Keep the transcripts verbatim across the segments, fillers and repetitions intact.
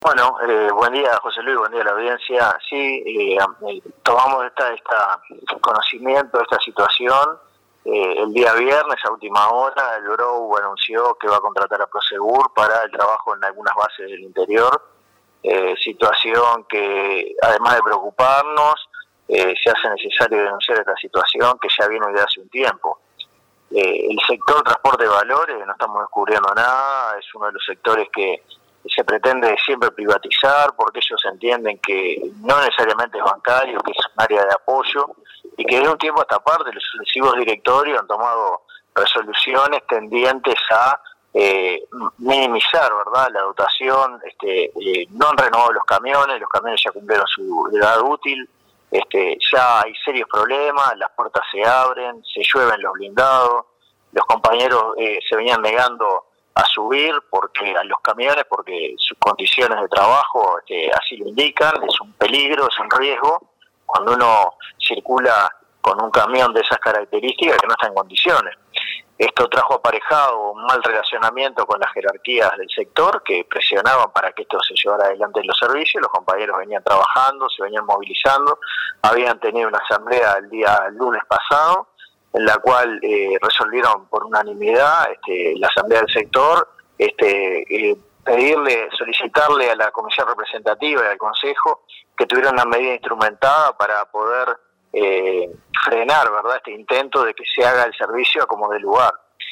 Bueno, eh, buen día José Luis, buen día a la audiencia. Sí, eh, eh, tomamos esta, esta conocimiento de esta situación. Eh, el día viernes a última hora el Brou anunció que va a contratar a Prosegur para el trabajo en algunas bases del interior, eh, situación que además de preocuparnos, eh, se hace necesario denunciar esta situación que ya viene desde hace un tiempo. Eh, el sector transporte de valores, no estamos descubriendo nada, es uno de los sectores que se pretende siempre privatizar porque ellos entienden que no necesariamente es bancario, que es un área de apoyo, y que de un tiempo a esta parte los sucesivos directorios han tomado resoluciones tendientes a eh, minimizar, ¿verdad?, la dotación. Este, eh, no han renovado los camiones, los camiones ya cumplieron su edad útil, este, ya hay serios problemas, las puertas se abren, se llueven los blindados, los compañeros eh, se venían negando a subir porque a los camiones porque sus condiciones de trabajo este, así lo indican. Es un peligro, es un riesgo cuando uno circula con un camión de esas características que no está en condiciones. Esto trajo aparejado un mal relacionamiento con las jerarquías del sector que presionaban para que esto se llevara adelante en los servicios. Los compañeros venían trabajando, se venían movilizando, habían tenido una asamblea el día lunes pasado en la cual eh, resolvieron por unanimidad este, la asamblea del sector este, eh, pedirle, solicitarle a la comisión representativa y al consejo que tuviera una medida instrumentada para poder eh, frenar, ¿verdad?, este intento de que se haga el servicio a como de lugar.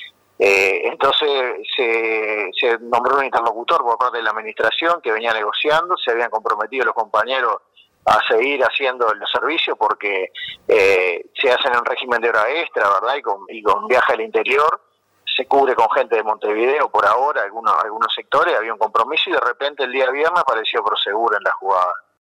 Eh, entonces se, se nombró un interlocutor por parte de la administración que venía negociando, se habían comprometido los compañeros a seguir haciendo los servicios porque eh, se hacen en régimen de hora extra, ¿verdad? Y con, y con viaje al interior, se cubre con gente de Montevideo por ahora, algunos, algunos sectores, había un compromiso y de repente el día viernes apareció Prosegur en la jugada.